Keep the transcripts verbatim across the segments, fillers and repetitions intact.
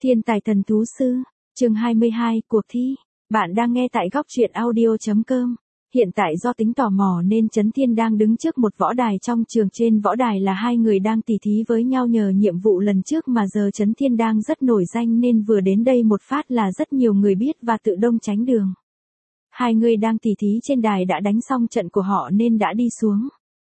Thiên tài thần thú sư, chương hai mươi hai, cuộc thi. Bạn đang nghe tại góc truyện audio chấm com. Hiện tại do tính tò mò nên Trấn Thiên đang đứng trước một võ đài trong trường, trên võ đài là hai người đang tỉ thí với nhau nhờ nhiệm vụ lần trước mà giờ Trấn Thiên đang rất nổi danh nên vừa đến đây một phát là rất nhiều người biết và tự đông tránh đường. Hai người đang tỉ thí trên đài đã đánh xong trận của họ nên đã đi xuống.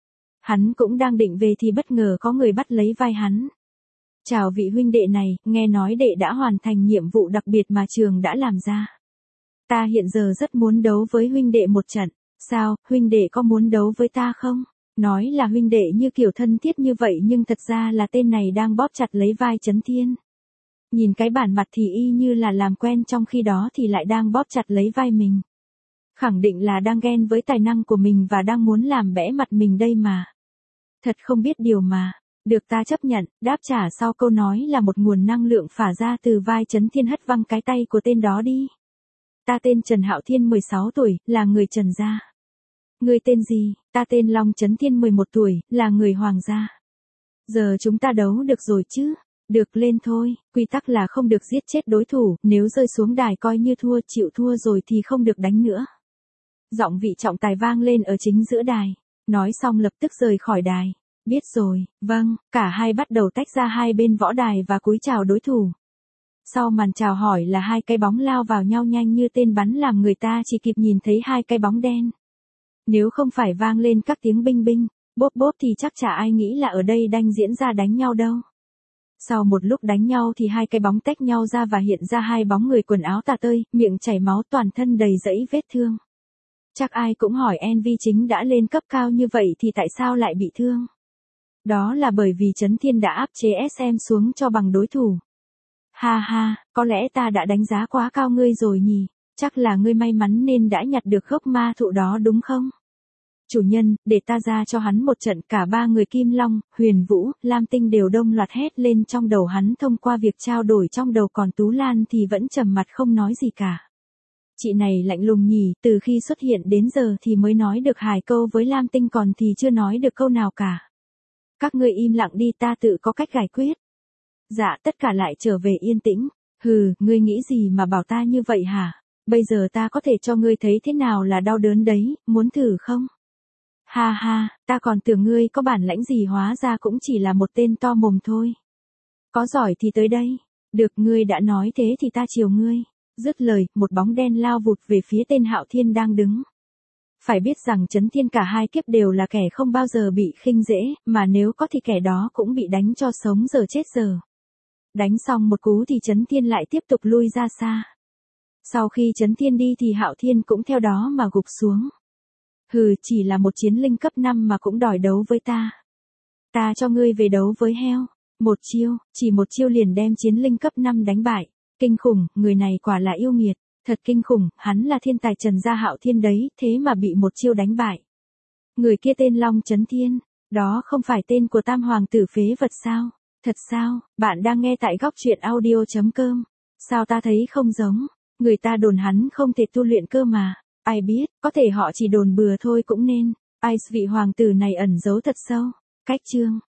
Hắn cũng đang định về thì bất ngờ có người bắt lấy vai hắn. Chào vị huynh đệ này, nghe nói đệ đã hoàn thành nhiệm vụ đặc biệt mà trường đã làm ra. Ta hiện giờ rất muốn đấu với huynh đệ một trận. Sao, huynh đệ có muốn đấu với ta không? Nói là huynh đệ như kiểu thân thiết như vậy nhưng thật ra là tên này đang bóp chặt lấy vai Trấn Thiên. Nhìn cái bản mặt thì y như là làm quen, trong khi đó thì lại đang bóp chặt lấy vai mình. Khẳng định là đang ghen với tài năng của mình và đang muốn làm bẽ mặt mình đây mà. Thật không biết điều mà. Được, ta chấp nhận. Đáp trả sau câu nói là một nguồn năng lượng phả ra từ vai Trấn Thiên hất văng cái tay của tên đó đi. Ta tên Trần Hạo Thiên, mười sáu tuổi, là người Trần gia. Ngươi tên gì? Ta tên Long Trấn Thiên, mười một tuổi, là người Hoàng gia. Giờ chúng ta đấu được rồi chứ? Được, lên thôi. Quy tắc là không được giết chết đối thủ, nếu rơi xuống đài coi như thua, chịu thua rồi thì không được đánh nữa. Giọng vị trọng tài vang lên ở chính giữa đài. Nói xong lập tức rời khỏi đài. Biết rồi, vâng. Cả hai bắt đầu tách ra hai bên võ đài và cúi chào đối thủ. Sau màn chào hỏi là hai cái bóng lao vào nhau nhanh như tên bắn, làm người ta chỉ kịp nhìn thấy hai cái bóng đen. Nếu không phải vang lên các tiếng binh binh, bốp bốp thì chắc chả ai nghĩ là ở đây đang diễn ra đánh nhau đâu. Sau một lúc đánh nhau thì hai cái bóng tách nhau ra và hiện ra hai bóng người quần áo tả tơi, miệng chảy máu, toàn thân đầy rẫy vết thương. Chắc ai cũng hỏi Envy chính đã lên cấp cao như vậy thì tại sao lại bị thương? Đó là bởi vì Trấn Thiên đã áp chế ét em xuống cho bằng đối thủ. Ha ha, có lẽ ta đã đánh giá quá cao ngươi rồi nhỉ, chắc là ngươi may mắn nên đã nhặt được gốc ma thụ đó đúng không? Chủ nhân, để ta ra cho hắn một trận. Cả ba người Kim Long, Huyền Vũ, Lam Tinh đều đông loạt hét lên trong đầu hắn thông qua việc trao đổi trong đầu, còn Tú Lan thì vẫn trầm mặt không nói gì cả. Chị này lạnh lùng nhỉ, từ khi xuất hiện đến giờ thì mới nói được hai câu với Lam Tinh, còn thì chưa nói được câu nào cả. Các ngươi im lặng đi, ta tự có cách giải quyết. Dạ, tất cả lại trở về yên tĩnh. Hừ, ngươi nghĩ gì mà bảo ta như vậy hả? Bây giờ ta có thể cho ngươi thấy thế nào là đau đớn đấy, muốn thử không? Ha ha, ta còn tưởng ngươi có bản lãnh gì, hóa ra cũng chỉ là một tên to mồm thôi. Có giỏi thì tới đây. Được, ngươi đã nói thế thì ta chiều ngươi. Dứt lời, một bóng đen lao vụt về phía tên Hạo Thiên đang đứng. Phải biết rằng Trấn Thiên cả hai kiếp đều là kẻ không bao giờ bị khinh dễ, mà nếu có thì kẻ đó cũng bị đánh cho sống giờ chết giờ. Đánh xong một cú thì Trấn Thiên lại tiếp tục lui ra xa. Sau khi Trấn Thiên đi thì Hạo Thiên cũng theo đó mà gục xuống. Hừ, chỉ là một chiến linh cấp năm mà cũng đòi đấu với ta. Ta cho ngươi về đấu với heo. Một chiêu, chỉ một chiêu liền đem chiến linh cấp năm đánh bại. Kinh khủng, người này quả là yêu nghiệt. Thật kinh khủng, hắn là thiên tài Trần gia Hạo Thiên đấy, thế mà bị một chiêu đánh bại. Người kia tên Long Trấn Thiên, đó không phải tên của tam hoàng tử phế vật sao? Thật sao? Bạn đang nghe tại góc truyện audio chấm com. Sao ta thấy không giống? Người ta đồn hắn không thể tu luyện cơ mà. Ai biết, có thể họ chỉ đồn bừa thôi cũng nên. Ai, vị hoàng tử này ẩn giấu thật sâu. Cách chương.